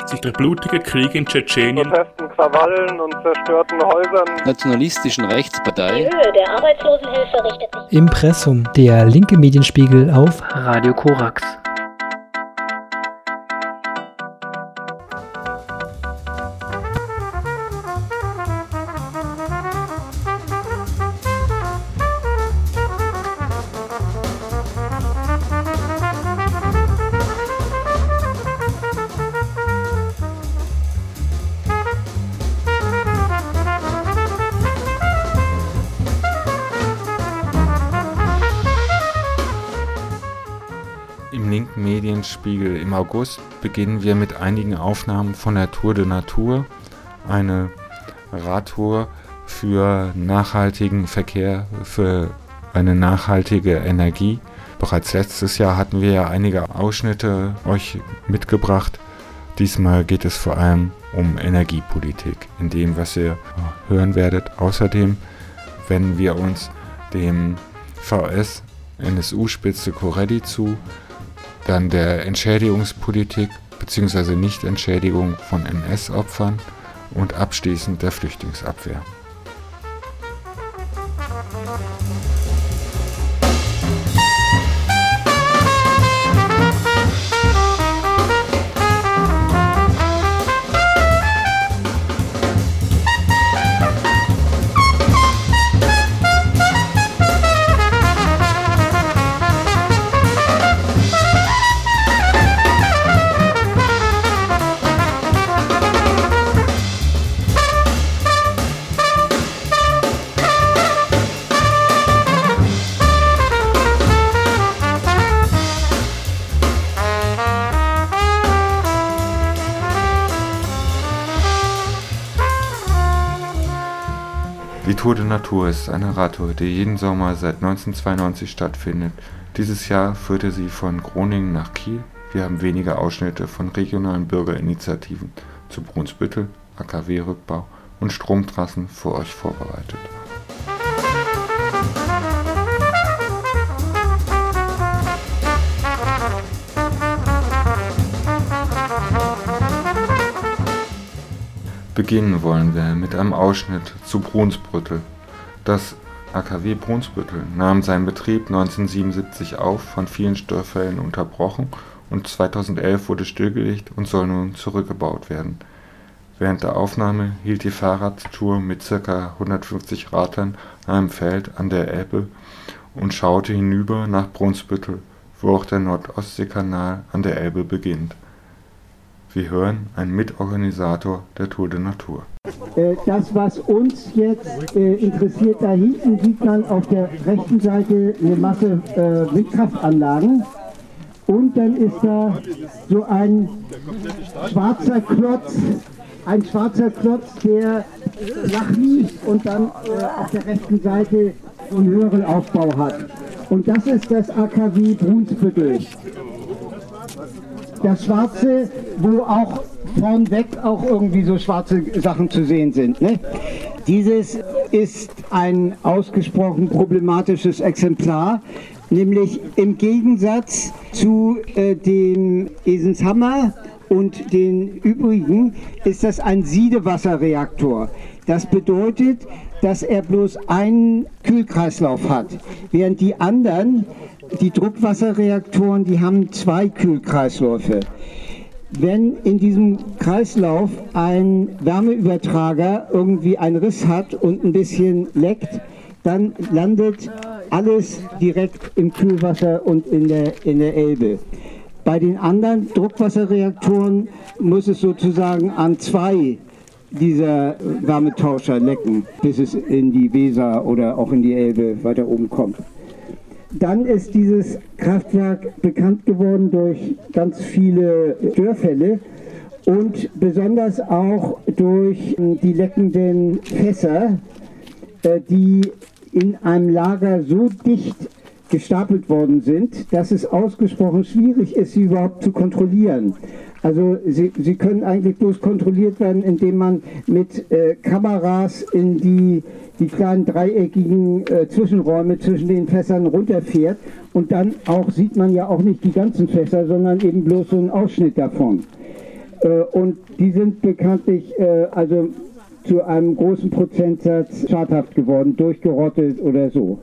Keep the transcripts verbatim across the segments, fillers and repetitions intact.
sich der blutige Krieg in Tschetschenien, Protesten, Krawallen und zerstörten Häusern, nationalistischen Rechtspartei. Die Höhe der Arbeitslosenhilfe richtet sich. Impressum, der linke Medienspiegel auf Radio Korax. Im linken Medienspiegel im August beginnen wir mit einigen Aufnahmen von der Tour de Natur, eine Radtour für nachhaltigen Verkehr, für eine nachhaltige Energie. Bereits letztes Jahr hatten wir ja einige Ausschnitte euch mitgebracht. Diesmal geht es vor allem um Energiepolitik, in dem, was ihr hören werdet. Außerdem wenden wir uns dem V S N S U-Spitze Corelli zu, dann der Entschädigungspolitik bzw. Nichtentschädigung von N S-Opfern und abschließend der Flüchtlingsabwehr. Die Tour de Natur ist eine Radtour, die jeden Sommer seit neunzehnhundertzweiundneunzig stattfindet. Dieses Jahr führte sie von Groningen nach Kiel. Wir haben wenige Ausschnitte von regionalen Bürgerinitiativen zu Brunsbüttel, A K W-Rückbau und Stromtrassen für euch vorbereitet. Beginnen wollen wir mit einem Ausschnitt zu Brunsbüttel. Das A K W Brunsbüttel nahm seinen Betrieb neunzehnhundertsiebenundsiebzig auf, von vielen Störfällen unterbrochen, und zweitausendelf wurde stillgelegt und soll nun zurückgebaut werden. Während der Aufnahme hielt die Fahrradtour mit ca. hundertfünfzig Radlern an einem Feld an der Elbe und schaute hinüber nach Brunsbüttel, wo auch der Nord-Ostsee-Kanal an der Elbe beginnt. Wir hören einen Mitorganisator der Tour de Natur. Das, was uns jetzt äh, interessiert, da hinten sieht man auf der rechten Seite eine Masse äh, Windkraftanlagen. Und dann ist da so ein schwarzer Klotz, ein schwarzer Klotz, der flach liegt und dann äh, auf der rechten Seite so einen höheren Aufbau hat. Und das ist das A K W Brunsbüttel. Das Schwarze, wo auch vornweg auch irgendwie so schwarze Sachen zu sehen sind. Ne? Dieses ist ein ausgesprochen problematisches Exemplar, nämlich im Gegensatz zu äh, dem Esenshammer und den übrigen ist das ein Siedewasserreaktor. Das bedeutet, dass er bloß einen Kühlkreislauf hat, während die anderen, die Druckwasserreaktoren, die haben zwei Kühlkreisläufe. Wenn in diesem Kreislauf ein Wärmeübertrager irgendwie einen Riss hat und ein bisschen leckt, dann landet alles direkt im Kühlwasser und in der, in der Elbe. Bei den anderen Druckwasserreaktoren muss es sozusagen an zwei dieser Wärmetauscher lecken, bis es in die Weser oder auch in die Elbe weiter oben kommt. Dann ist dieses Kraftwerk bekannt geworden durch ganz viele Störfälle und besonders auch durch die leckenden Fässer, die in einem Lager so dicht gestapelt worden sind, dass es ausgesprochen schwierig ist, sie überhaupt zu kontrollieren. Also sie, sie können eigentlich bloß kontrolliert werden, indem man mit äh, Kameras in die, die kleinen dreieckigen äh, Zwischenräume zwischen den Fässern runterfährt und dann auch sieht man ja auch nicht die ganzen Fässer, sondern eben bloß so einen Ausschnitt davon. Äh, und die sind bekanntlich äh, also zu einem großen Prozentsatz schadhaft geworden, durchgerottet oder so.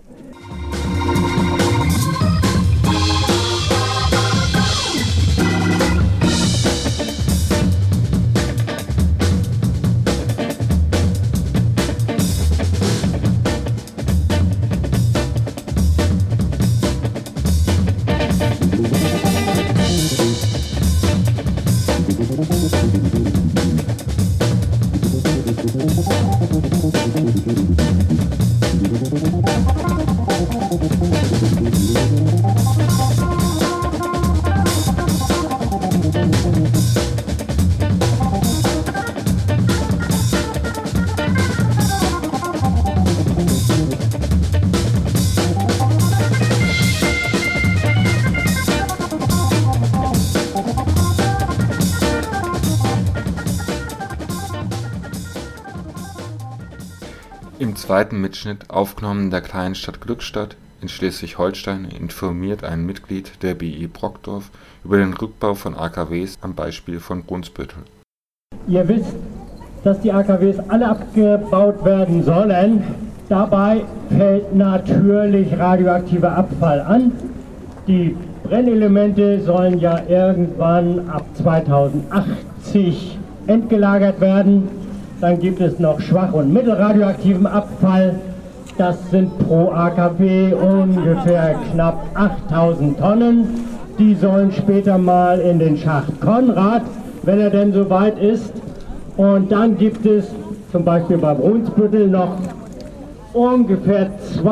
Im zweiten Mitschnitt, aufgenommen in der kleinen Stadt Glückstadt in Schleswig-Holstein, informiert ein Mitglied der B I Brockdorf über den Rückbau von A K Ws am Beispiel von Brunsbüttel. Ihr wisst, dass die A K Ws alle abgebaut werden sollen. Dabei fällt natürlich radioaktiver Abfall an. Die Brennelemente sollen ja irgendwann ab zweitausendachtzig entgelagert werden. Dann gibt es noch schwach- und mittelradioaktiven Abfall. Das sind pro A K W ungefähr knapp achttausend Tonnen. Die sollen später mal in den Schacht Konrad, wenn er denn soweit ist. Und dann gibt es zum Beispiel bei Brunsbüttel noch ungefähr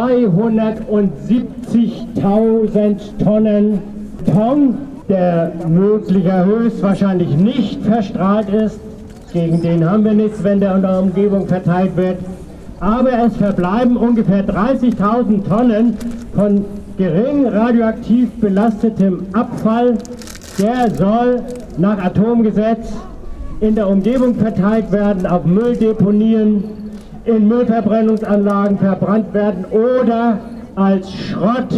zweihundertsiebzigtausend Tonnen Beton, der möglicher höchstwahrscheinlich nicht verstrahlt ist. Gegen den haben wir nichts, wenn der in der Umgebung verteilt wird. Aber es verbleiben ungefähr dreißigtausend Tonnen von gering radioaktiv belastetem Abfall. Der soll nach Atomgesetz in der Umgebung verteilt werden, auf Mülldeponien, in Müllverbrennungsanlagen verbrannt werden oder als Schrott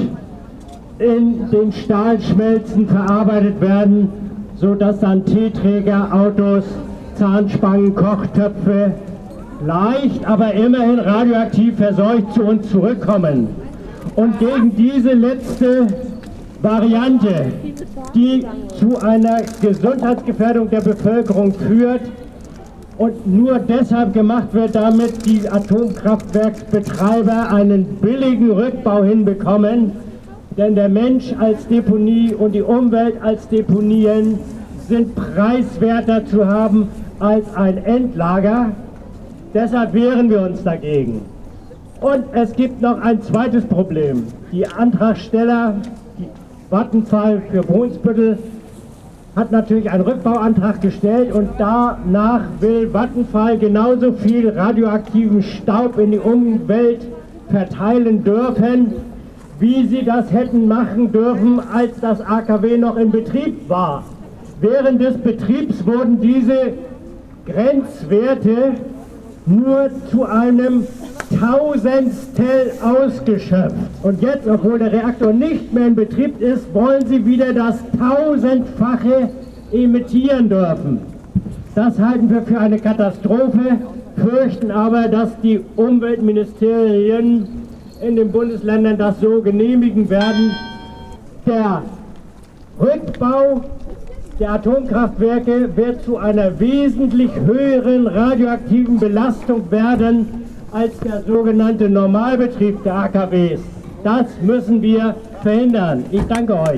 in den Stahlschmelzen verarbeitet werden, sodass dann Teeträger, Autos, Zahnspangen, Kochtöpfe leicht, aber immerhin radioaktiv verseucht zu uns zurückkommen. Und gegen diese letzte Variante, die zu einer Gesundheitsgefährdung der Bevölkerung führt und nur deshalb gemacht wird, damit die Atomkraftwerksbetreiber einen billigen Rückbau hinbekommen, denn der Mensch als Deponie und die Umwelt als Deponien sind preiswerter zu haben als ein Endlager. Deshalb wehren wir uns dagegen. Und es gibt noch ein zweites Problem. Die Antragsteller, die Vattenfall für Brunsbüttel, hat natürlich einen Rückbauantrag gestellt und danach will Vattenfall genauso viel radioaktiven Staub in die Umwelt verteilen dürfen, wie sie das hätten machen dürfen, als das A K W noch in Betrieb war. Während des Betriebs wurden diese Grenzwerte nur zu einem Tausendstel ausgeschöpft. Und jetzt, obwohl der Reaktor nicht mehr in Betrieb ist, wollen sie wieder das Tausendfache emittieren dürfen. Das halten wir für eine Katastrophe, fürchten aber, dass die Umweltministerien in den Bundesländern das so genehmigen werden. Der Rückbau der Atomkraftwerke wird zu einer wesentlich höheren radioaktiven Belastung werden als der sogenannte Normalbetrieb der A K Ws. Das müssen wir verhindern. Ich danke euch.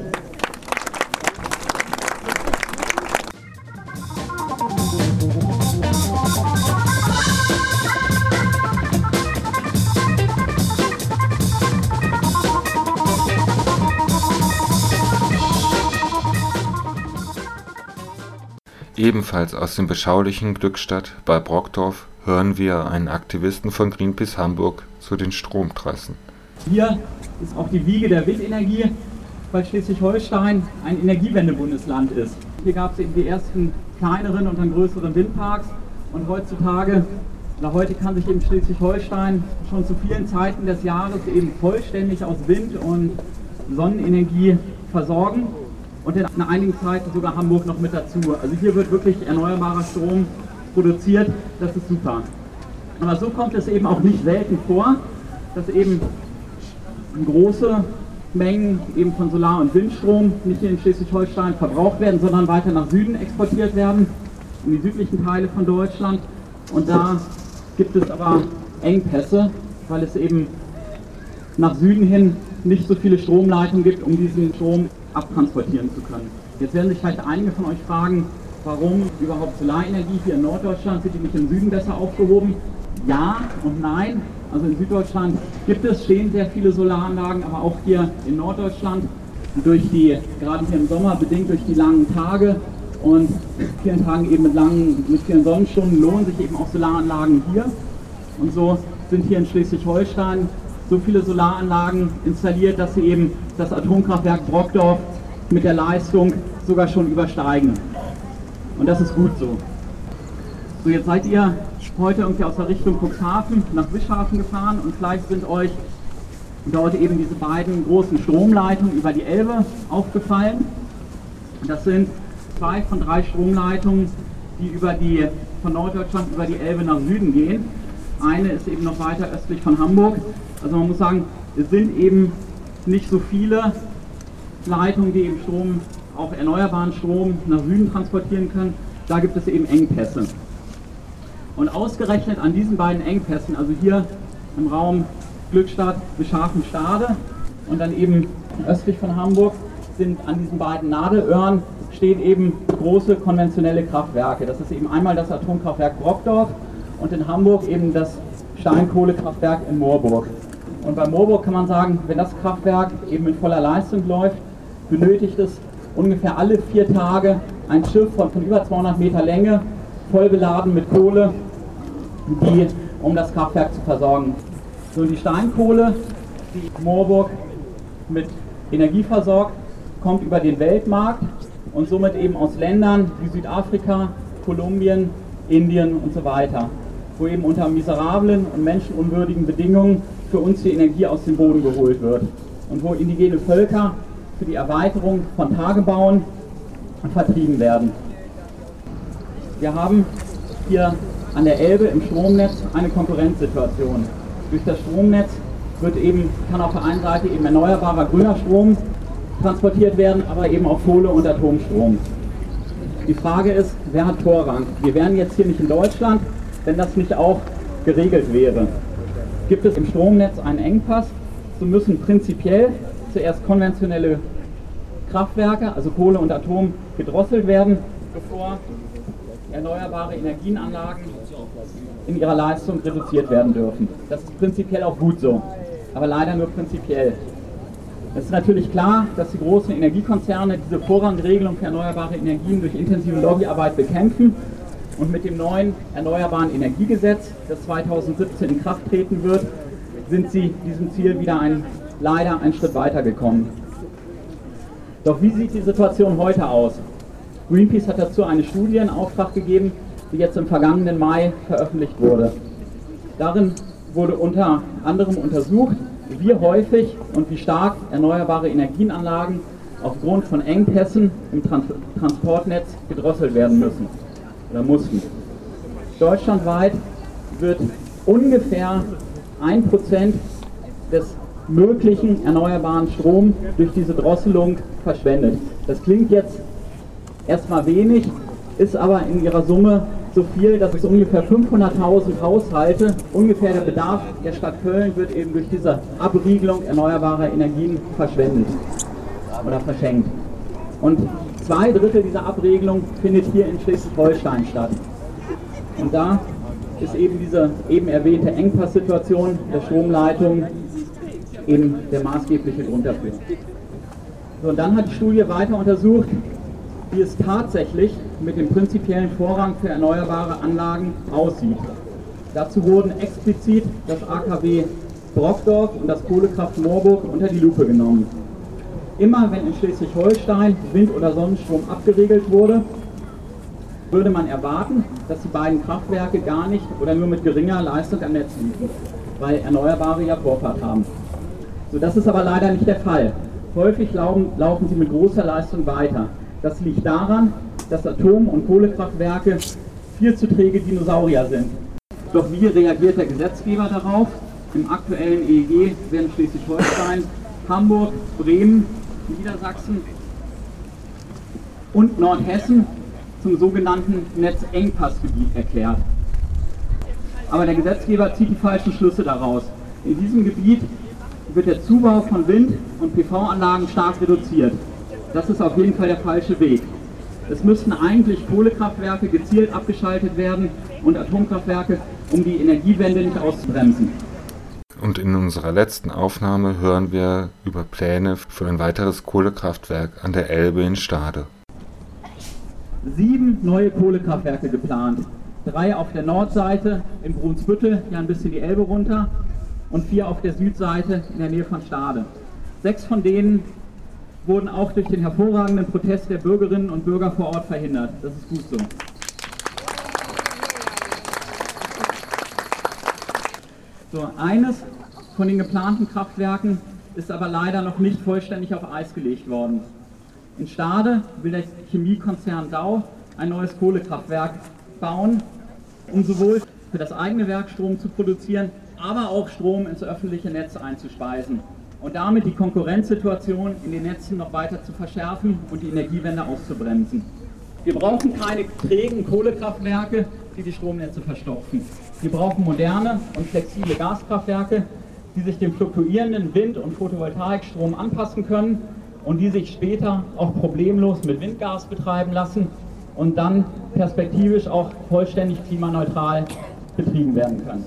Ebenfalls aus dem beschaulichen Glückstadt bei Brockdorf hören wir einen Aktivisten von Greenpeace Hamburg zu den Stromtrassen. Hier ist auch die Wiege der Windenergie, weil Schleswig-Holstein ein Energiewendebundesland ist. Hier gab es eben die ersten kleineren und dann größeren Windparks und heutzutage, oder heute kann sich eben Schleswig-Holstein schon zu vielen Zeiten des Jahres eben vollständig aus Wind- und Sonnenenergie versorgen. und in einigen Zeiten sogar Hamburg noch mit dazu. Also hier wird wirklich erneuerbarer Strom produziert, das ist super. Aber so kommt es eben auch nicht selten vor, dass eben große Mengen eben von Solar- und Windstrom nicht hier in Schleswig-Holstein verbraucht werden, sondern weiter nach Süden exportiert werden, in die südlichen Teile von Deutschland. Und da gibt es aber Engpässe, weil es eben nach Süden hin nicht so viele Stromleitungen gibt, um diesen Strom abtransportieren zu können. Jetzt werden sich vielleicht einige von euch fragen, warum überhaupt Solarenergie hier in Norddeutschland, sind die nicht im Süden besser aufgehoben? Ja und nein. Also in Süddeutschland gibt es, stehen sehr viele Solaranlagen, aber auch hier in Norddeutschland durch die, gerade hier im Sommer, bedingt durch die langen Tage und vielen Tagen eben mit langen, mit vielen Sonnenstunden lohnen sich eben auch Solaranlagen hier. Und so sind hier in Schleswig-Holstein so viele Solaranlagen installiert, dass sie eben das Atomkraftwerk Brockdorf mit der Leistung sogar schon übersteigen. Und das ist gut so. So, jetzt seid ihr heute irgendwie aus der Richtung Cuxhaven nach Wischhafen gefahren und vielleicht sind euch dort eben diese beiden großen Stromleitungen über die Elbe aufgefallen. Das sind zwei von drei Stromleitungen, die über die, von Norddeutschland über die Elbe nach Süden gehen. Eine ist eben noch weiter östlich von Hamburg. Also man muss sagen, es sind eben nicht so viele Leitungen, die eben Strom, auch erneuerbaren Strom nach Süden transportieren können. Da gibt es eben Engpässe. Und ausgerechnet an diesen beiden Engpässen, also hier im Raum Glückstadt, Wischhafen-Stade und dann eben östlich von Hamburg, sind an diesen beiden Nadelöhren stehen eben große konventionelle Kraftwerke. Das ist eben einmal das Atomkraftwerk Brockdorf und in Hamburg eben das Steinkohlekraftwerk in Moorburg. Und bei Moorburg kann man sagen, wenn das Kraftwerk eben mit voller Leistung läuft, benötigt es ungefähr alle vier Tage ein Schiff von, von über zweihundert Meter Länge, voll beladen mit Kohle, die, um das Kraftwerk zu versorgen. So, die Steinkohle, die Moorburg mit Energie versorgt, kommt über den Weltmarkt und somit eben aus Ländern wie Südafrika, Kolumbien, Indien und so weiter, wo eben unter miserablen und menschenunwürdigen Bedingungen für uns die Energie aus dem Boden geholt wird und wo indigene Völker für die Erweiterung von Tagebauen vertrieben werden. Wir haben hier an der Elbe im Stromnetz eine Konkurrenzsituation. Durch das Stromnetz wird eben, kann auf der einen Seite eben erneuerbarer grüner Strom transportiert werden, aber eben auch Kohle- und Atomstrom. Die Frage ist, wer hat Vorrang? Wir wären jetzt hier nicht in Deutschland, wenn das nicht auch geregelt wäre. Gibt es im Stromnetz einen Engpass, so müssen prinzipiell zuerst konventionelle Kraftwerke, also Kohle und Atom, gedrosselt werden, bevor erneuerbare Energienanlagen in ihrer Leistung reduziert werden dürfen. Das ist prinzipiell auch gut so, aber leider nur prinzipiell. Es ist natürlich klar, dass die großen Energiekonzerne diese Vorrangregelung für erneuerbare Energien durch intensive Lobbyarbeit bekämpfen und mit dem neuen Erneuerbaren Energiegesetz, das zweitausendsiebzehn in Kraft treten wird, sind sie diesem Ziel wieder ein, leider einen Schritt weiter gekommen. Doch wie sieht die Situation heute aus? Greenpeace hat dazu eine Studie in Auftrag gegeben, die jetzt im vergangenen Mai veröffentlicht wurde. Darin wurde unter anderem untersucht, wie häufig und wie stark erneuerbare Energienanlagen aufgrund von Engpässen im Trans- Transportnetz gedrosselt werden müssen oder mussten. Deutschlandweit wird ungefähr ein Prozent des möglichen erneuerbaren Strom durch diese Drosselung verschwendet. Das klingt jetzt erstmal wenig, ist aber in ihrer Summe so viel, dass es ungefähr fünfhunderttausend Haushalte, ungefähr der Bedarf der Stadt Köln wird eben durch diese Abriegelung erneuerbarer Energien verschwendet oder verschenkt. Und zwei Drittel dieser Abregelung findet hier in Schleswig-Holstein statt. Und da ist eben diese eben erwähnte Engpasssituation der Stromleitung eben der maßgebliche Grund dafür. So, und dann hat die Studie weiter untersucht, wie es tatsächlich mit dem prinzipiellen Vorrang für erneuerbare Anlagen aussieht. Dazu wurden explizit das A K W Brockdorf und das Kohlekraft Moorburg unter die Lupe genommen. Immer wenn in Schleswig-Holstein Wind- oder Sonnenstrom abgeregelt wurde, würde man erwarten, dass die beiden Kraftwerke gar nicht oder nur mit geringer Leistung am Netz liefen, weil Erneuerbare ja Vorfahrt haben. So, das ist aber leider nicht der Fall. Häufig laufen, laufen sie mit großer Leistung weiter. Das liegt daran, dass Atom- und Kohlekraftwerke viel zu träge Dinosaurier sind. Doch wie reagiert der Gesetzgeber darauf? Im aktuellen E E G werden Schleswig-Holstein, Hamburg, Bremen, Niedersachsen und Nordhessen zum sogenannten Netzengpassgebiet erklärt. Aber der Gesetzgeber zieht die falschen Schlüsse daraus. In diesem Gebiet wird der Zubau von Wind- und P V-Anlagen stark reduziert. Das ist auf jeden Fall der falsche Weg. Es müssten eigentlich Kohlekraftwerke gezielt abgeschaltet werden und Atomkraftwerke, um die Energiewende nicht auszubremsen. Und in unserer letzten Aufnahme hören wir über Pläne für ein weiteres Kohlekraftwerk an der Elbe in Stade. Sieben neue Kohlekraftwerke geplant. Drei auf der Nordseite in Brunsbüttel, ja ein bisschen die Elbe runter, und vier auf der Südseite in der Nähe von Stade. Sechs von denen wurden auch durch den hervorragenden Protest der Bürgerinnen und Bürger vor Ort verhindert. Das ist gut so. So, eines von den geplanten Kraftwerken ist aber leider noch nicht vollständig auf Eis gelegt worden. In Stade will der Chemiekonzern Dow ein neues Kohlekraftwerk bauen, um sowohl für das eigene Werk Strom zu produzieren, aber auch Strom ins öffentliche Netz einzuspeisen und damit die Konkurrenzsituation in den Netzen noch weiter zu verschärfen und die Energiewende auszubremsen. Wir brauchen keine trägen Kohlekraftwerke, die die Stromnetze verstopfen. Wir brauchen moderne und flexible Gaskraftwerke, die sich dem fluktuierenden Wind- und Photovoltaikstrom anpassen können und die sich später auch problemlos mit Windgas betreiben lassen und dann perspektivisch auch vollständig klimaneutral betrieben werden können.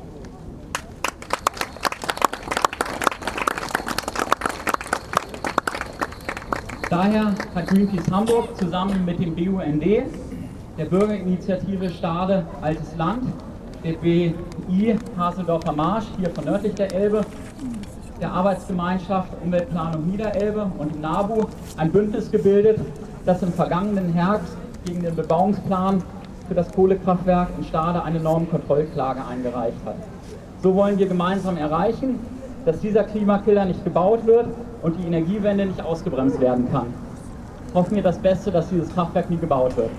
Daher hat Greenpeace Hamburg zusammen mit dem B U N D, der Bürgerinitiative Stade Altes Land, der B I Haseldorfer Marsch, hier von nördlich der Elbe, der Arbeitsgemeinschaft Umweltplanung Niederelbe und dem NABU ein Bündnis gebildet, das im vergangenen Herbst gegen den Bebauungsplan für das Kohlekraftwerk in Stade eine Normenkontrollklage eingereicht hat. So wollen wir gemeinsam erreichen, dass dieser Klimakiller nicht gebaut wird und die Energiewende nicht ausgebremst werden kann. Hoffen wir das Beste, dass dieses Kraftwerk nie gebaut wird.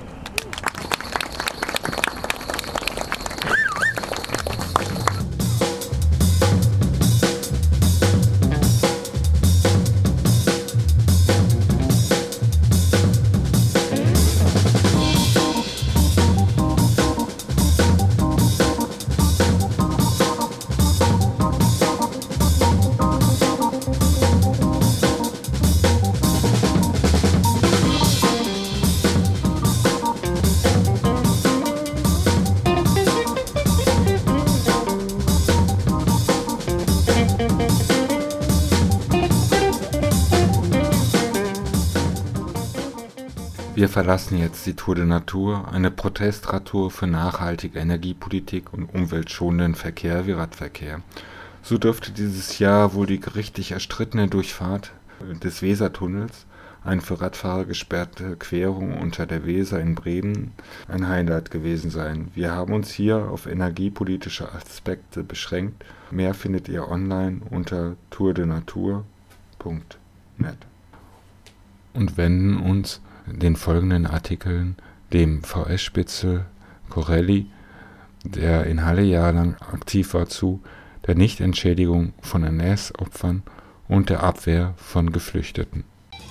Wir verlassen jetzt die Tour de Natur, eine Protestradtour für nachhaltige Energiepolitik und umweltschonenden Verkehr wie Radverkehr. So dürfte dieses Jahr wohl die gerichtlich erstrittene Durchfahrt des Wesertunnels, eine für Radfahrer gesperrte Querung unter der Weser in Bremen, ein Highlight gewesen sein. Wir haben uns hier auf energiepolitische Aspekte beschränkt. Mehr findet ihr online unter tour de natur punkt net. Und wenden uns den folgenden Artikeln dem V S-Spitzel Corelli, der in Halle jahrelang aktiv war, zu, der Nichtentschädigung von N S-Opfern und der Abwehr von Geflüchteten.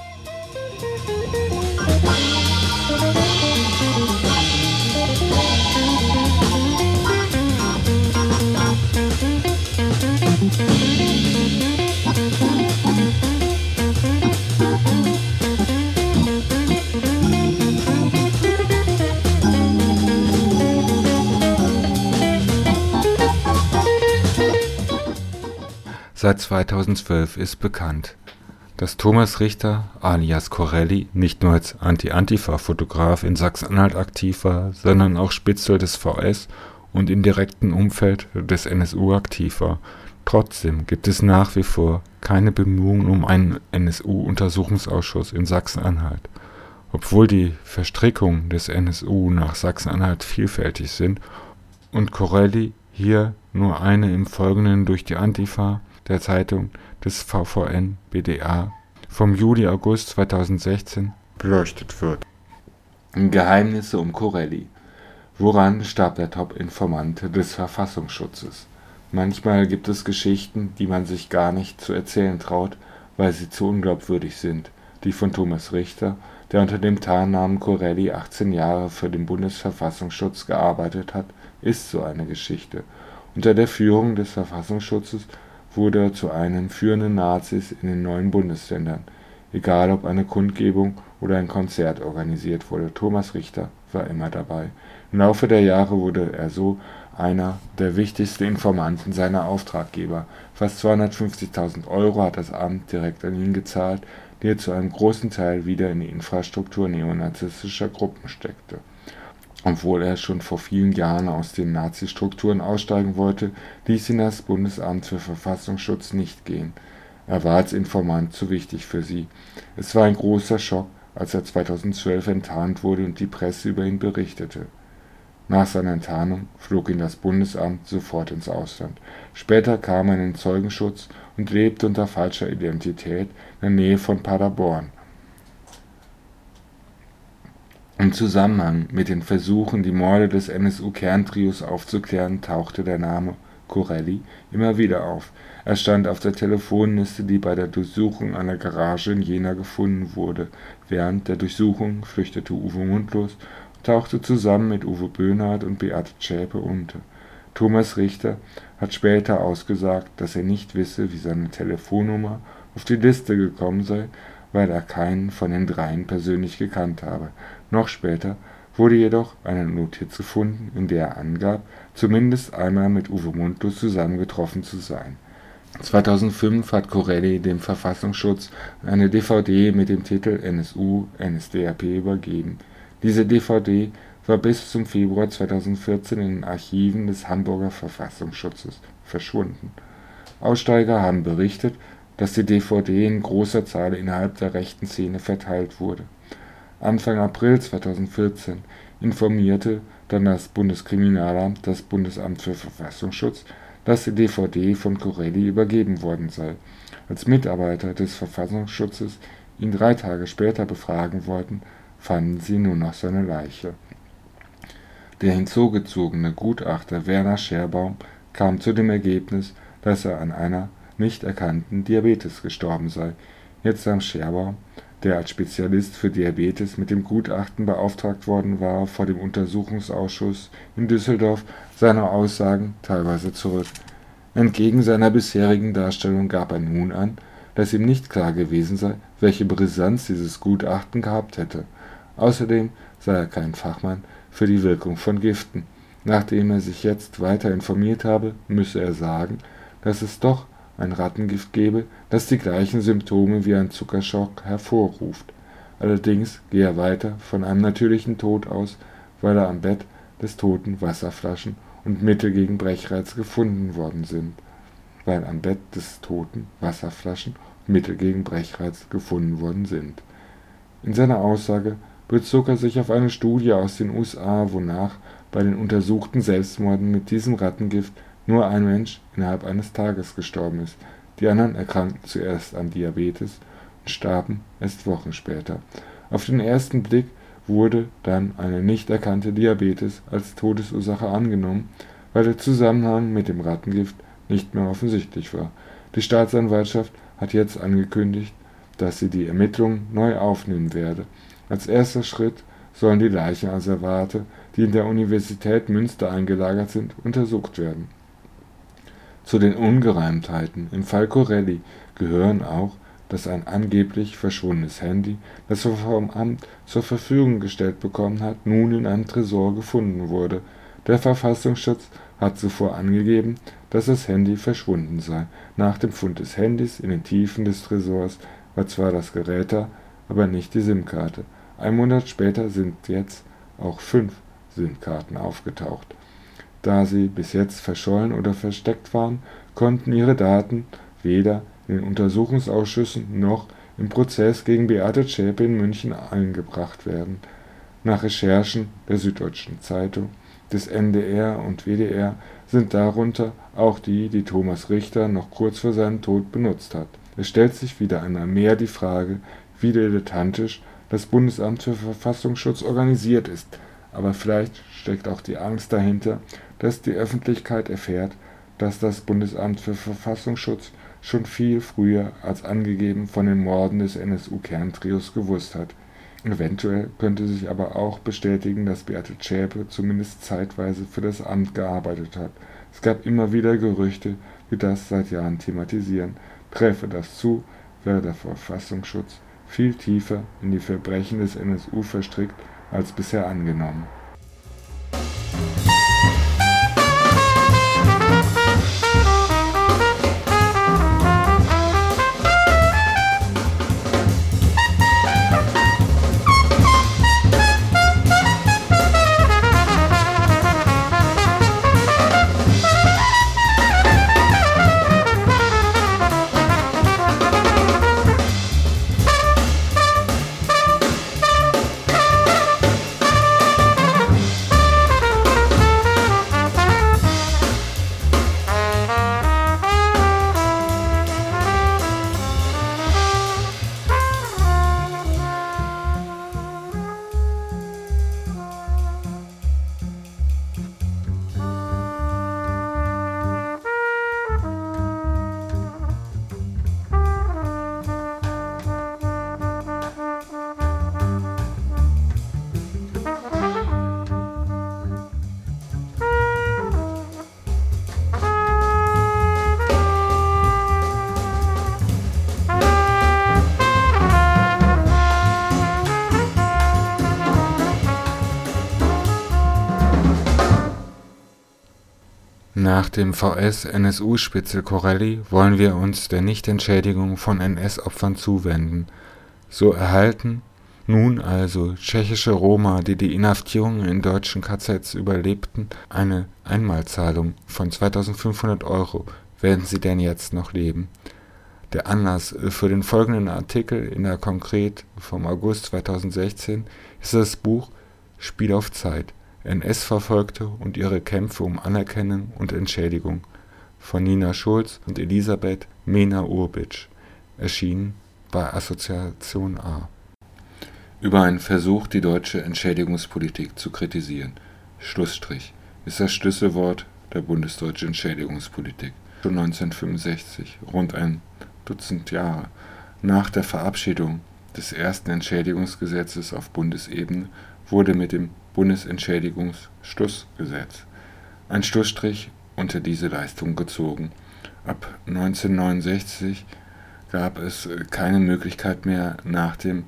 Seit zweitausendzwölf ist bekannt, dass Thomas Richter alias Corelli nicht nur als Anti-Antifa-Fotograf in Sachsen-Anhalt aktiv war, sondern auch Spitzel des V S und im direkten Umfeld des N S U aktiv war. Trotzdem gibt es nach wie vor keine Bemühungen um einen N S U-Untersuchungsausschuss in Sachsen-Anhalt. Obwohl die Verstrickungen des N S U nach Sachsen-Anhalt vielfältig sind und Corelli hier nur eine im Folgenden durch die Antifa der Zeitung des V V N B D A vom Juli-August zweitausendsechzehn beleuchtet wird. Geheimnisse um Corelli. Woran starb der Top-Informant des Verfassungsschutzes? Manchmal gibt es Geschichten, die man sich gar nicht zu erzählen traut, weil sie zu unglaubwürdig sind. Die von Thomas Richter, der unter dem Tarnnamen Corelli achtzehn Jahre für den Bundesverfassungsschutz gearbeitet hat, ist so eine Geschichte. Unter der Führung des Verfassungsschutzes wurde er zu einem führenden Nazis in den neuen Bundesländern. Egal ob eine Kundgebung oder ein Konzert organisiert wurde, Thomas Richter war immer dabei. Im Laufe der Jahre wurde er so einer der wichtigsten Informanten seiner Auftraggeber. Fast zweihundertfünfzigtausend Euro hat das Amt direkt an ihn gezahlt, die er zu einem großen Teil wieder in die Infrastruktur neonazistischer Gruppen steckte. Obwohl er schon vor vielen Jahren aus den Nazi-Strukturen aussteigen wollte, ließ ihn das Bundesamt für Verfassungsschutz nicht gehen. Er war als Informant zu wichtig für sie. Es war ein großer Schock, als er zweitausendzwölf enttarnt wurde und die Presse über ihn berichtete. Nach seiner Enttarnung flog ihn das Bundesamt sofort ins Ausland. Später kam er in den Zeugenschutz und lebte unter falscher Identität in der Nähe von Paderborn. Im Zusammenhang mit den Versuchen, die Morde des N S U-Kerntrios aufzuklären, tauchte der Name Corelli immer wieder auf. Er stand auf der Telefonliste, die bei der Durchsuchung einer Garage in Jena gefunden wurde. Während der Durchsuchung flüchtete Uwe Mundlos und tauchte zusammen mit Uwe Böhnhardt und Beate Zschäpe unter. Thomas Richter hat später ausgesagt, dass er nicht wisse, wie seine Telefonnummer auf die Liste gekommen sei, weil er keinen von den dreien persönlich gekannt habe. Noch später wurde jedoch eine Notiz gefunden, in der er angab, zumindest einmal mit Uwe Mundlos zusammengetroffen zu sein. zweitausendfünf hat Corelli dem Verfassungsschutz eine D V D mit dem Titel N S U N S D A P übergeben. Diese D V D war bis zum Februar zweitausendvierzehn in den Archiven des Hamburger Verfassungsschutzes verschwunden. Aussteiger haben berichtet, dass die D V D in großer Zahl innerhalb der rechten Szene verteilt wurde. Anfang April zweitausendvierzehn informierte dann das Bundeskriminalamt das Bundesamt für Verfassungsschutz, dass die D V D von Corelli übergeben worden sei. Als Mitarbeiter des Verfassungsschutzes ihn drei Tage später befragen wollten, fanden sie nur noch seine Leiche. Der hinzugezogene Gutachter Werner Scherbaum kam zu dem Ergebnis, dass er an einer nicht erkannten Diabetes gestorben sei. Jetzt nahm Scherbaum, der als Spezialist für Diabetes mit dem Gutachten beauftragt worden war, vor dem Untersuchungsausschuss in Düsseldorf seine Aussagen teilweise zurück. Entgegen seiner bisherigen Darstellung gab er nun an, dass ihm nicht klar gewesen sei, welche Brisanz dieses Gutachten gehabt hätte. Außerdem sei er kein Fachmann für die Wirkung von Giften. Nachdem er sich jetzt weiter informiert habe, müsse er sagen, dass es doch ein Rattengift gebe, das die gleichen Symptome wie ein Zuckerschock hervorruft. Allerdings gehe er weiter von einem natürlichen Tod aus, weil er am Bett des Toten Wasserflaschen und Mittel gegen Brechreiz gefunden worden sind. Weil am Bett des Toten Wasserflaschen und Mittel gegen Brechreiz gefunden worden sind. In seiner Aussage bezog er sich auf eine Studie aus den U S A, wonach bei den untersuchten Selbstmorden mit diesem Rattengift nur ein Mensch innerhalb eines Tages gestorben ist. Die anderen erkrankten zuerst an Diabetes und starben erst Wochen später. Auf den ersten Blick wurde dann eine nicht erkannte Diabetes als Todesursache angenommen, weil der Zusammenhang mit dem Rattengift nicht mehr offensichtlich war. Die Staatsanwaltschaft hat jetzt angekündigt, dass sie die Ermittlungen neu aufnehmen werde. Als erster Schritt sollen die Leichenasservate, die in der Universität Münster eingelagert sind, untersucht werden. Zu den Ungereimtheiten im Fall Corelli gehören auch, dass ein angeblich verschwundenes Handy, das er vom Amt zur Verfügung gestellt bekommen hat, nun in einem Tresor gefunden wurde. Der Verfassungsschutz hat zuvor angegeben, dass das Handy verschwunden sei. Nach dem Fund des Handys in den Tiefen des Tresors war zwar das Gerät da, aber nicht die SIM-Karte. Ein Monat später sind jetzt auch fünf SIM-Karten aufgetaucht. Da sie bis jetzt verschollen oder versteckt waren, konnten ihre Daten weder in den Untersuchungsausschüssen noch im Prozess gegen Beate Zschäpe in München eingebracht werden. Nach Recherchen der Süddeutschen Zeitung, des N D R und W D R sind darunter auch die, die Thomas Richter noch kurz vor seinem Tod benutzt hat. Es stellt sich wieder einmal mehr die Frage, wie dilettantisch das Bundesamt für Verfassungsschutz organisiert ist. Aber vielleicht steckt auch die Angst dahinter, dass die Öffentlichkeit erfährt, dass das Bundesamt für Verfassungsschutz schon viel früher als angegeben von den Morden des N S U-Kerntrios gewusst hat. Eventuell könnte sich aber auch bestätigen, dass Beate Zschäpe zumindest zeitweise für das Amt gearbeitet hat. Es gab immer wieder Gerüchte, die das seit Jahren thematisieren. Treffe das zu, wäre der Verfassungsschutz viel tiefer in die Verbrechen des N S U verstrickt als bisher angenommen. Nach dem V S-N S U-Spitzel Corelli wollen wir uns der Nichtentschädigung von N S-Opfern zuwenden. So erhalten nun also tschechische Roma, die die Inhaftierung in deutschen K Zs überlebten, eine Einmalzahlung von zweitausendfünfhundert Euro, werden sie denn jetzt noch leben. Der Anlass für den folgenden Artikel in der Konkret vom August zweitausendsechzehn ist das Buch Spiel auf Zeit. N S-Verfolgte und ihre Kämpfe um Anerkennung und Entschädigung von Nina Schulz und Elisabeth Mehner-Urbitsch, erschienen bei Assoziation A. Über einen Versuch, die deutsche Entschädigungspolitik zu kritisieren. Schlussstrich ist das Schlüsselwort der bundesdeutschen Entschädigungspolitik. Schon neunzehnhundertfünfundsechzig, rund ein Dutzend Jahre nach der Verabschiedung des ersten Entschädigungsgesetzes auf Bundesebene, wurde mit dem Bundesentschädigungsschlussgesetz ein Schlussstrich unter diese Leistung gezogen. Ab neunzehnhundertneunundsechzig gab es keine Möglichkeit mehr, nach dem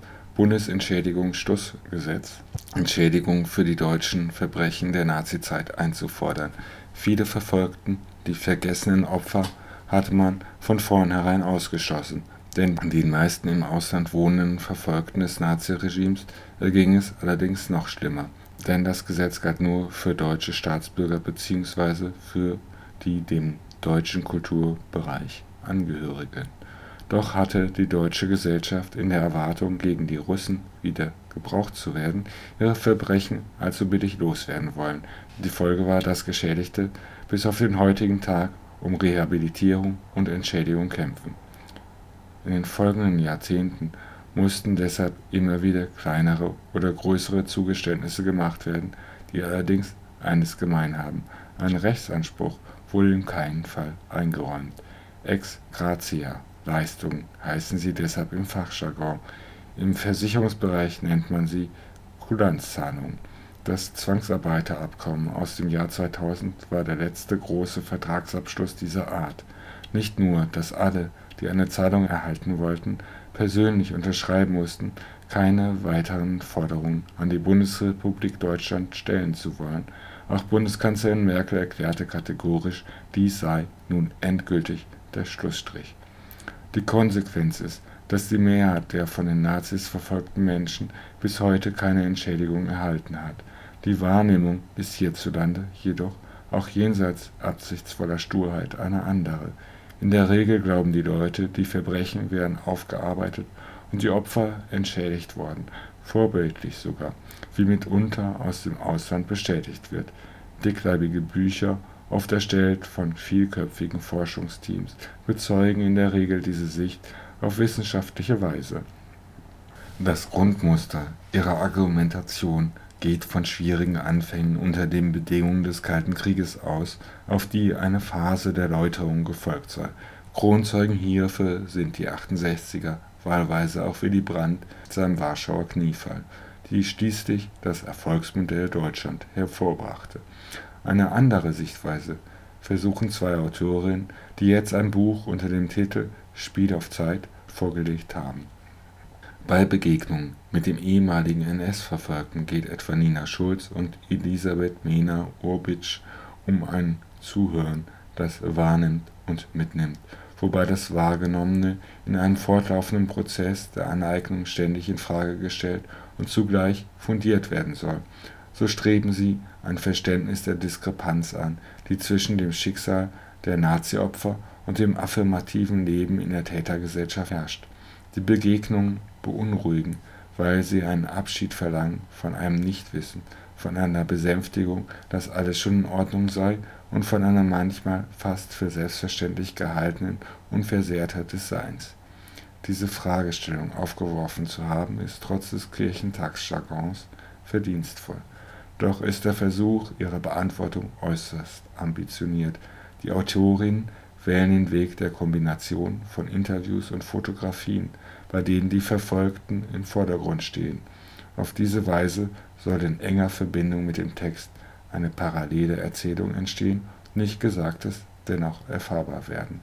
Bundesentschädigungsschlussgesetz Entschädigung für die deutschen Verbrechen der Nazizeit einzufordern. Viele Verfolgten, die vergessenen Opfer, hatte man von vornherein ausgeschlossen, denn den meisten im Ausland wohnenden Verfolgten des Naziregimes erging es allerdings noch schlimmer. Denn das Gesetz galt nur für deutsche Staatsbürger bzw. für die dem deutschen Kulturbereich Angehörigen. Doch hatte die deutsche Gesellschaft in der Erwartung, gegen die Russen wieder gebraucht zu werden, ihre Verbrechen allzu billig loswerden wollen. Die Folge war, dass Geschädigte bis auf den heutigen Tag um Rehabilitierung und Entschädigung kämpfen. In den folgenden Jahrzehnten mussten deshalb immer wieder kleinere oder größere Zugeständnisse gemacht werden, die allerdings eines gemein haben: ein Rechtsanspruch wurde in keinem Fall eingeräumt. Ex gratia Leistungen heißen sie deshalb im Fachjargon. Im Versicherungsbereich nennt man sie Kulanzzahlungen. Das Zwangsarbeiterabkommen aus dem Jahr zweitausend war der letzte große Vertragsabschluss dieser Art. Nicht nur, dass alle, die eine Zahlung erhalten wollten, persönlich unterschreiben mussten, keine weiteren Forderungen an die Bundesrepublik Deutschland stellen zu wollen. Auch Bundeskanzlerin Merkel erklärte kategorisch, dies sei nun endgültig der Schlussstrich. Die Konsequenz ist, dass die Mehrheit der von den Nazis verfolgten Menschen bis heute keine Entschädigung erhalten hat. Die Wahrnehmung ist hierzulande jedoch auch jenseits absichtsvoller Sturheit eine andere. In der Regel glauben die Leute, die Verbrechen wären aufgearbeitet und die Opfer entschädigt worden, vorbildlich sogar, wie mitunter aus dem Ausland bestätigt wird. Dickleibige Bücher oft erstellt von vielköpfigen Forschungsteams, bezeugen in der Regel diese Sicht auf wissenschaftliche Weise. Das Grundmuster ihrer Argumentation geht von schwierigen Anfängen unter den Bedingungen des Kalten Krieges aus, auf die eine Phase der Läuterung gefolgt sei. Kronzeugen hierfür sind die achtundsechziger, wahlweise auch Willy Brandt mit seinem Warschauer Kniefall, die schließlich das Erfolgsmodell Deutschland hervorbrachte. Eine andere Sichtweise versuchen zwei Autorinnen, die jetzt ein Buch unter dem Titel Spiel auf Zeit vorgelegt haben. Bei Begegnungen mit dem ehemaligen N S-Verfolgten geht etwa Nina Schulz und Elisabeth Mehner-Urbitsch um ein Zuhören, das wahrnimmt und mitnimmt, wobei das Wahrgenommene in einem fortlaufenden Prozess der Aneignung ständig in Frage gestellt und zugleich fundiert werden soll. So streben sie ein Verständnis der Diskrepanz an, die zwischen dem Schicksal der Nazi-Opfer und dem affirmativen Leben in der Tätergesellschaft herrscht. Die Begegnungen beunruhigen, weil sie einen Abschied verlangen von einem Nichtwissen, von einer Besänftigung, dass alles schon in Ordnung sei und von einer manchmal fast für selbstverständlich gehaltenen Unversehrtheit des Seins. Diese Fragestellung aufgeworfen zu haben, ist trotz des Kirchentagsjargons verdienstvoll. Doch ist der Versuch ihrer Beantwortung äußerst ambitioniert. Die Autorinnen wählen den Weg der Kombination von Interviews und Fotografien, bei denen die Verfolgten im Vordergrund stehen. Auf diese Weise soll in enger Verbindung mit dem Text eine parallele Erzählung entstehen und nicht Gesagtes dennoch erfahrbar werden.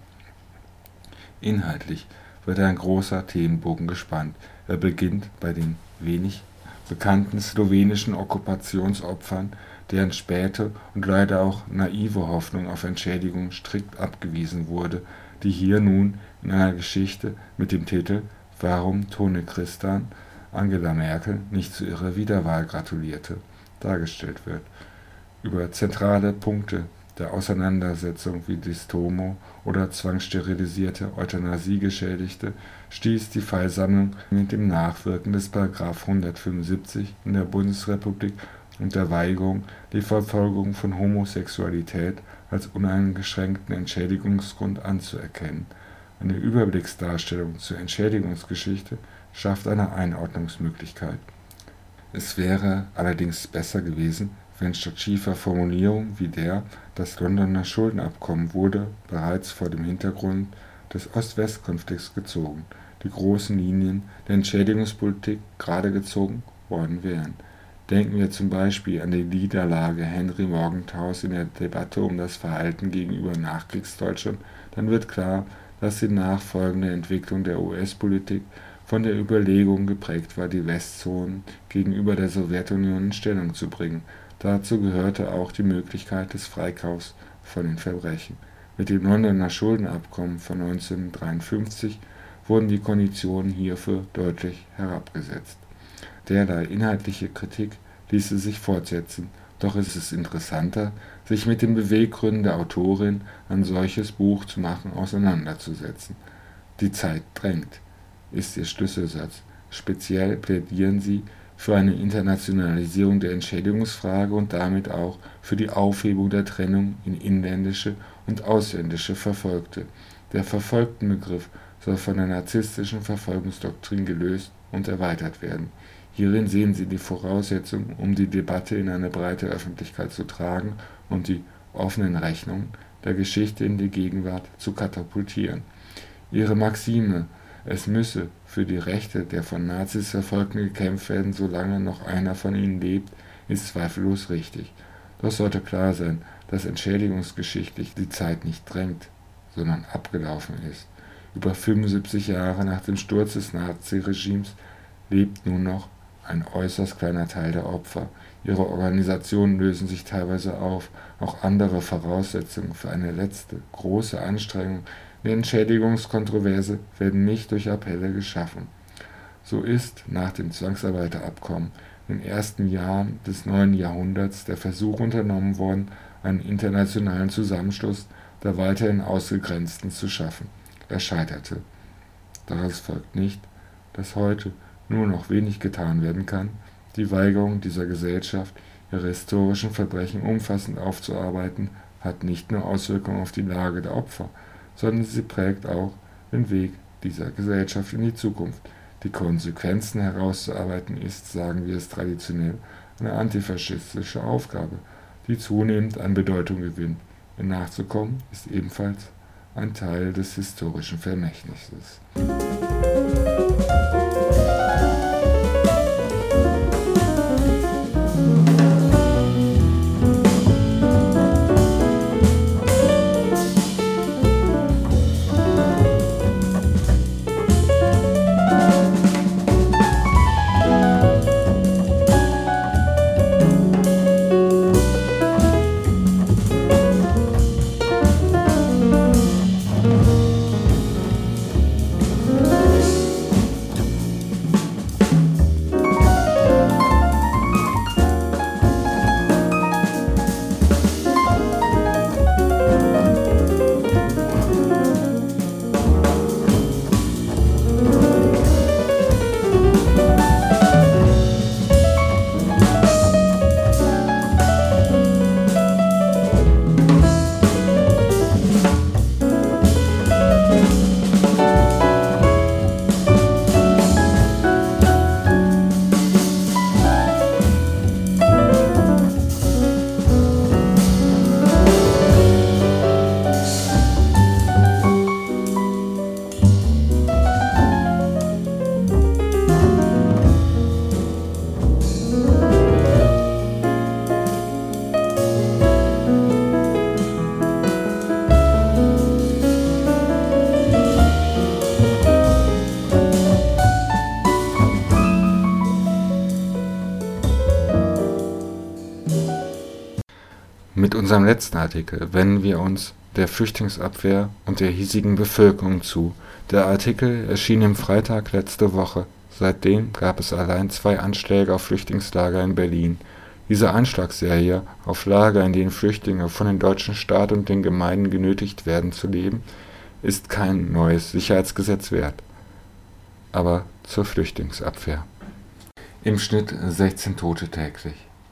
Inhaltlich wird ein großer Themenbogen gespannt. Er beginnt bei den wenig bekannten slowenischen Okkupationsopfern, deren späte und leider auch naive Hoffnung auf Entschädigung strikt abgewiesen wurde, die hier nun in einer Geschichte mit dem Titel »Warum Tone Christan Angela Merkel nicht zu ihrer Wiederwahl gratulierte« dargestellt wird. Über zentrale Punkte der Auseinandersetzung wie Distomo oder zwangssterilisierte Euthanasie-Geschädigte stieß die Fallsammlung mit dem Nachwirken des Paragraph hundertfünfundsiebzig in der Bundesrepublik und der Weigerung, die Verfolgung von Homosexualität als uneingeschränkten Entschädigungsgrund anzuerkennen. Eine Überblicksdarstellung zur Entschädigungsgeschichte schafft eine Einordnungsmöglichkeit. Es wäre allerdings besser gewesen, wenn statt schiefer Formulierungen wie der das Londoner Schuldenabkommen wurde bereits vor dem Hintergrund des Ost-West-Konflikts gezogen, die großen Linien der Entschädigungspolitik gerade gezogen worden wären. Denken wir zum Beispiel an die Niederlage Henry Morgenthau's in der Debatte um das Verhalten gegenüber Nachkriegsdeutschland, dann wird klar, dass die nachfolgende Entwicklung der U S-Politik von der Überlegung geprägt war, die Westzonen gegenüber der Sowjetunion in Stellung zu bringen. Dazu gehörte auch die Möglichkeit des Freikaufs von den Verbrechen. Mit dem Londoner Schuldenabkommen von neunzehnhundertdreiundfünfzig wurden die Konditionen hierfür deutlich herabgesetzt. Derlei inhaltliche Kritik ließe sich fortsetzen, doch ist es interessanter, sich mit den Beweggründen der Autorin, ein solches Buch zu machen, auseinanderzusetzen. Die Zeit drängt, ist ihr Schlüsselsatz. Speziell plädieren sie für eine Internationalisierung der Entschädigungsfrage und damit auch für die Aufhebung der Trennung in inländische und ausländische Verfolgte. Der Verfolgtenbegriff soll von der narzisstischen Verfolgungsdoktrin gelöst und erweitert werden. Hierin sehen sie die Voraussetzung, um die Debatte in eine breite Öffentlichkeit zu tragen und die offenen Rechnungen der Geschichte in die Gegenwart zu katapultieren. Ihre Maxime, es müsse für die Rechte der von Nazis Verfolgten gekämpft werden, solange noch einer von ihnen lebt, ist zweifellos richtig. Doch sollte klar sein, dass entschädigungsgeschichtlich die Zeit nicht drängt, sondern abgelaufen ist. Über fünfundsiebzig Jahre nach dem Sturz des Naziregimes lebt nun noch ein äußerst kleiner Teil der Opfer. Ihre Organisationen lösen sich teilweise auf. Auch andere Voraussetzungen für eine letzte, große Anstrengung der Entschädigungskontroverse werden nicht durch Appelle geschaffen. So ist nach dem Zwangsarbeiterabkommen in den ersten Jahren des neuen Jahrhunderts der Versuch unternommen worden, einen internationalen Zusammenschluss der weiterhin Ausgegrenzten zu schaffen. Er scheiterte. Daraus folgt nicht, dass heute nur noch wenig getan werden kann, die Weigerung dieser Gesellschaft, ihre historischen Verbrechen umfassend aufzuarbeiten, hat nicht nur Auswirkungen auf die Lage der Opfer, sondern sie prägt auch den Weg dieser Gesellschaft in die Zukunft. Die Konsequenzen herauszuarbeiten ist, sagen wir es traditionell, eine antifaschistische Aufgabe, die zunehmend an Bedeutung gewinnt. Ihr nachzukommen ist ebenfalls ein Teil des historischen Vermächtnisses. Mit unserem letzten Artikel wenden wir uns der Flüchtlingsabwehr und der hiesigen Bevölkerung zu. Der Artikel erschien am Freitag letzte Woche. Seitdem gab es allein zwei Anschläge auf Flüchtlingslager in Berlin. Diese Anschlagsserie auf Lager, in denen Flüchtlinge von dem deutschen Staat und den Gemeinden genötigt werden zu leben, ist kein neues Sicherheitsgesetz wert. Aber zur Flüchtlingsabwehr. Im Schnitt sechzehn Tote täglich.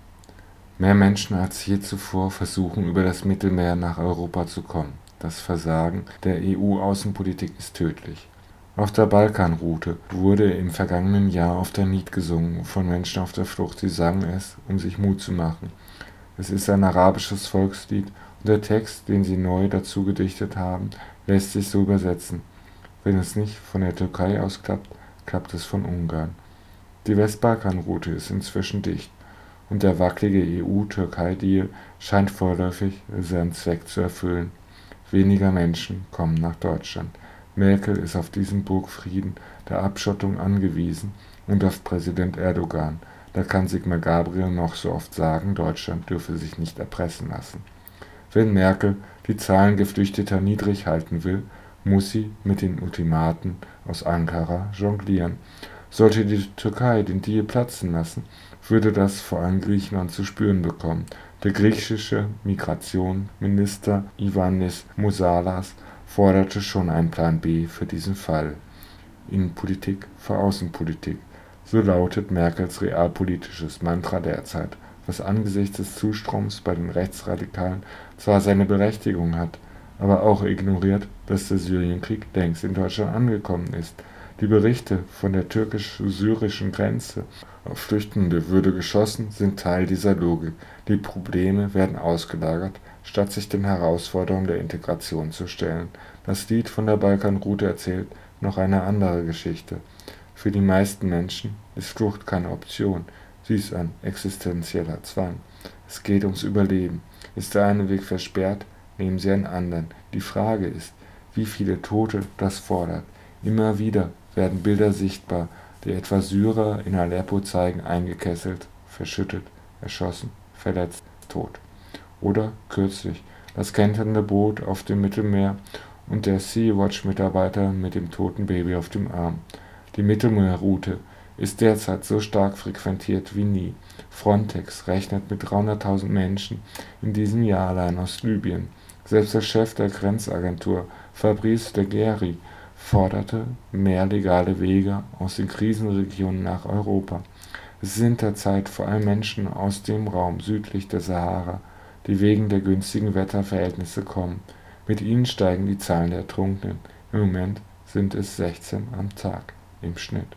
Mehr Menschen als je zuvor versuchen, über das Mittelmeer nach Europa zu kommen. Das Versagen der E U-Außenpolitik ist tödlich. Auf der Balkanroute wurde im vergangenen Jahr auf der Nid gesungen von Menschen auf der Flucht. Sie sangen es, um sich Mut zu machen. Es ist ein arabisches Volkslied und der Text, den sie neu dazu gedichtet haben, lässt sich so übersetzen. Wenn es nicht von der Türkei aus klappt, klappt es von Ungarn. Die Westbalkanroute ist inzwischen dicht. Und der wackelige E U-Türkei-Deal scheint vorläufig seinen Zweck zu erfüllen. Weniger Menschen kommen nach Deutschland. Merkel ist auf diesen Burgfrieden der Abschottung angewiesen und auf Präsident Erdogan. Da kann Sigmar Gabriel noch so oft sagen, Deutschland dürfe sich nicht erpressen lassen. Wenn Merkel die Zahlen Geflüchteter niedrig halten will, muss sie mit den Ultimaten aus Ankara jonglieren. Sollte die Türkei den Deal platzen lassen, würde das vor allem Griechenland zu spüren bekommen. Der griechische Migrationsminister Ioannis Moussalas forderte schon einen Plan B für diesen Fall. Innenpolitik vor Außenpolitik. So lautet Merkels realpolitisches Mantra derzeit, was angesichts des Zustroms bei den Rechtsradikalen zwar seine Berechtigung hat, aber auch ignoriert, dass der Syrienkrieg längst in Deutschland angekommen ist. Die Berichte von der türkisch-syrischen Grenze auf Flüchtende würde geschossen sind Teil dieser Logik. Die Probleme werden ausgelagert, statt sich den Herausforderungen der Integration zu stellen. Das Lied von der Balkanroute erzählt noch eine andere Geschichte. Für die meisten Menschen ist Flucht keine Option, sie ist ein existenzieller Zwang. Es geht ums Überleben. Ist der eine Weg versperrt, nehmen sie einen anderen. Die Frage ist, wie viele Tote das fordert. Immer wieder werden Bilder sichtbar, die etwa Syrer in Aleppo zeigen, eingekesselt, verschüttet, erschossen, verletzt, tot. Oder kürzlich das kenternde Boot auf dem Mittelmeer und der Sea-Watch-Mitarbeiter mit dem toten Baby auf dem Arm. Die Mittelmeerroute ist derzeit so stark frequentiert wie nie. Frontex rechnet mit dreihunderttausend Menschen in diesem Jahr allein aus Libyen. Selbst der Chef der Grenzagentur, Fabrice Leggeri, forderte mehr legale Wege aus den Krisenregionen nach Europa. Es sind derzeit vor allem Menschen aus dem Raum südlich der Sahara, die wegen der günstigen Wetterverhältnisse kommen. Mit ihnen steigen die Zahlen der Ertrunkenen. Im Moment sind es sechzehn am Tag im Schnitt.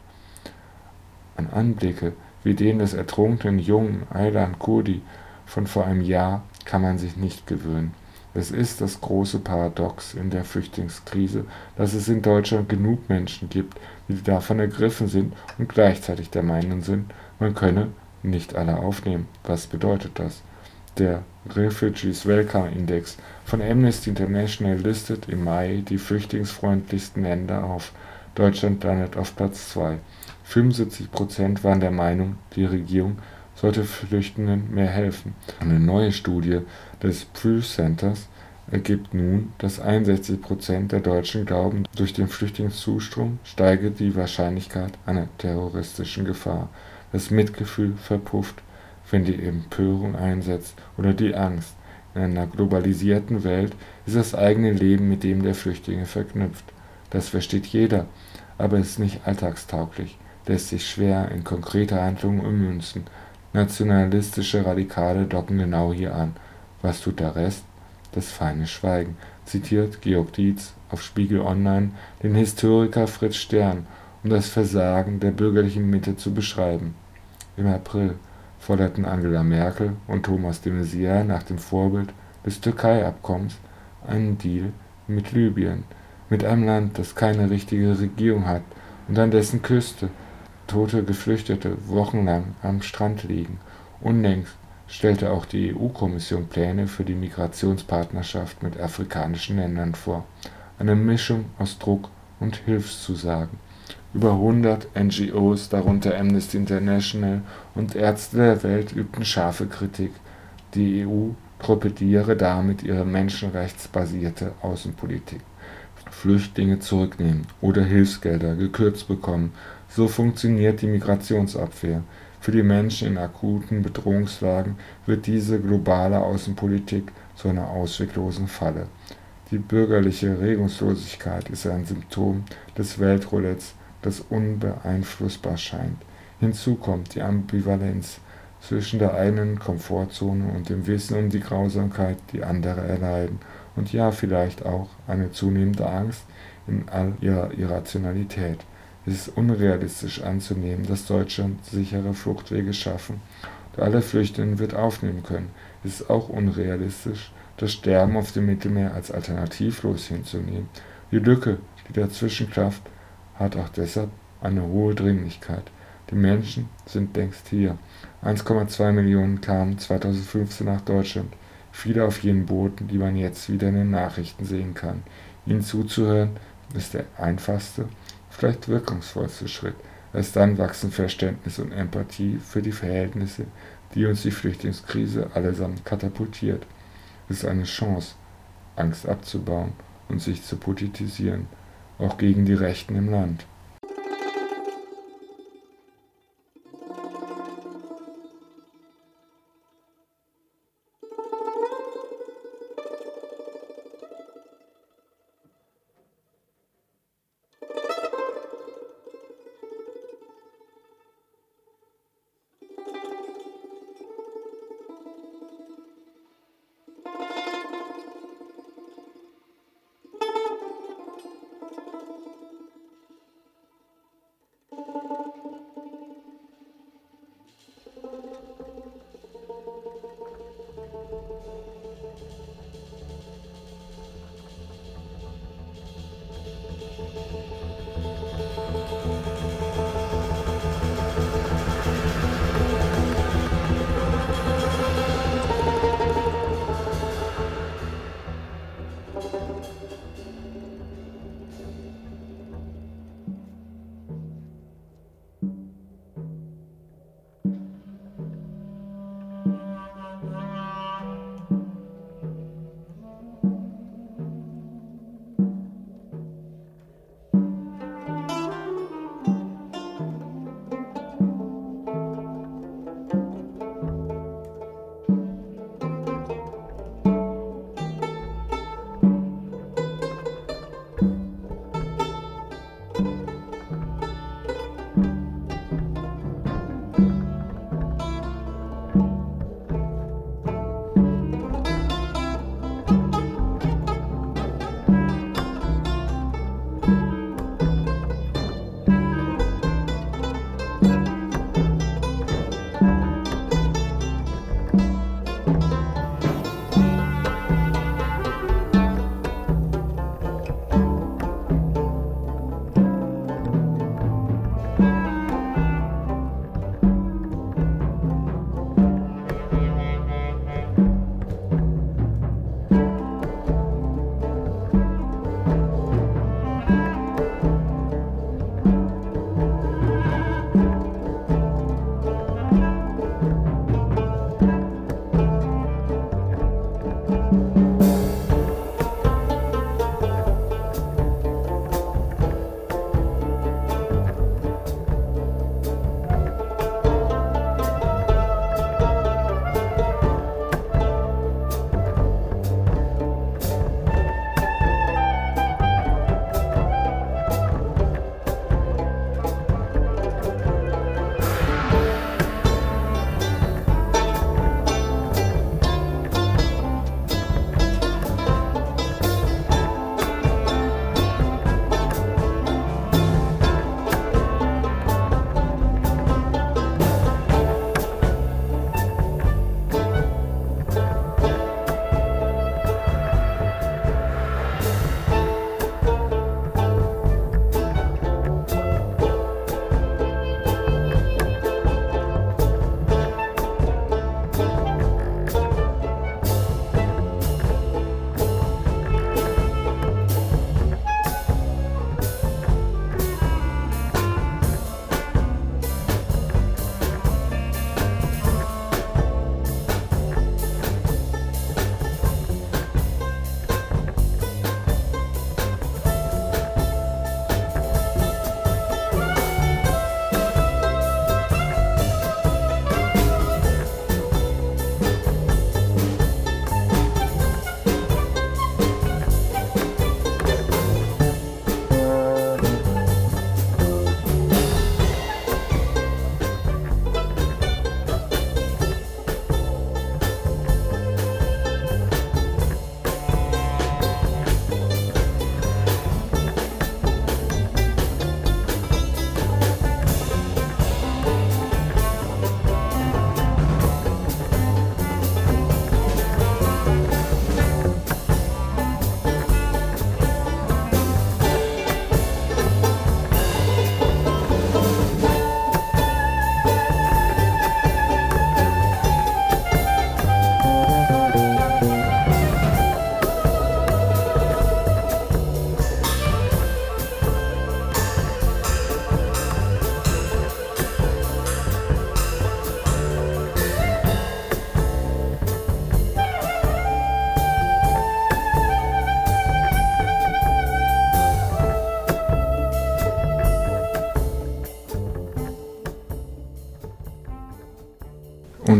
An Anblicke wie den des ertrunkenen Jungen Aylan Kurdi von vor einem Jahr kann man sich nicht gewöhnen. Es ist das große Paradox in der Flüchtlingskrise, dass es in Deutschland genug Menschen gibt, die davon ergriffen sind und gleichzeitig der Meinung sind, man könne nicht alle aufnehmen. Was bedeutet das? Der Refugees Welcome Index von Amnesty International listet im Mai die flüchtlingsfreundlichsten Länder auf. Deutschland landet auf Platz zwei. fünfundsiebzig Prozent waren der Meinung, die Regierung sollte Flüchtenden mehr helfen. Eine neue Studie des Pew Centers ergibt nun, dass einundsechzig Prozent der Deutschen glauben, durch den Flüchtlingszustrom steige die Wahrscheinlichkeit einer terroristischen Gefahr. Das Mitgefühl verpufft, wenn die Empörung einsetzt oder die Angst. In einer globalisierten Welt ist das eigene Leben mit dem der Flüchtlinge verknüpft. Das versteht jeder, aber es ist nicht alltagstauglich, lässt sich schwer in konkrete Handlungen ummünzen. Nationalistische Radikale docken genau hier an. Was tut der Rest? Das feine Schweigen, zitiert Georg Dietz auf Spiegel Online den Historiker Fritz Stern, um das Versagen der bürgerlichen Mitte zu beschreiben. Im April forderten Angela Merkel und Thomas de Maizière nach dem Vorbild des Türkei-Abkommens einen Deal mit Libyen, mit einem Land, das keine richtige Regierung hat und an dessen Küste tote Geflüchtete wochenlang am Strand liegen. Unlängst stellte auch die E U-Kommission Pläne für die Migrationspartnerschaft mit afrikanischen Ländern vor. Eine Mischung aus Druck und Hilfszusagen. Über hundert N G Os, darunter Amnesty International und Ärzte der Welt, übten scharfe Kritik. Die E U torpediere damit ihre menschenrechtsbasierte Außenpolitik. Flüchtlinge zurücknehmen oder Hilfsgelder gekürzt bekommen. So funktioniert die Migrationsabwehr. Für die Menschen in akuten Bedrohungslagen wird diese globale Außenpolitik zu einer ausweglosen Falle. Die bürgerliche Regungslosigkeit ist ein Symptom des Weltroulettes, das unbeeinflussbar scheint. Hinzu kommt die Ambivalenz zwischen der eigenen Komfortzone und dem Wissen um die Grausamkeit, die andere erleiden, und ja, vielleicht auch eine zunehmende Angst in all ihrer Irrationalität. Es ist unrealistisch anzunehmen, dass Deutschland sichere Fluchtwege schaffen und alle Flüchtlinge wird aufnehmen können. Es ist auch unrealistisch, das Sterben auf dem Mittelmeer als alternativlos hinzunehmen. Die Lücke, die dazwischen klafft, hat auch deshalb eine hohe Dringlichkeit. Die Menschen sind längst hier. eins Komma zwei Millionen kamen zweitausendfünfzehn nach Deutschland. Viele auf jenen Booten, die man jetzt wieder in den Nachrichten sehen kann. Ihnen zuzuhören ist der einfachste, vielleicht wirkungsvollste Schritt. Erst dann wachsen Verständnis und Empathie für die Verhältnisse, die uns die Flüchtlingskrise allesamt katapultiert. Es ist eine Chance, Angst abzubauen und sich zu politisieren, auch gegen die Rechten im Land.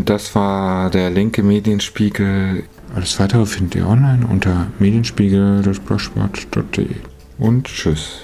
das war der linke Medienspiegel. Alles weitere findet ihr online unter medienspiegel punkt blogspot punkt de. Und tschüss.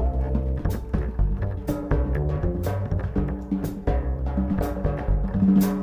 Thank you.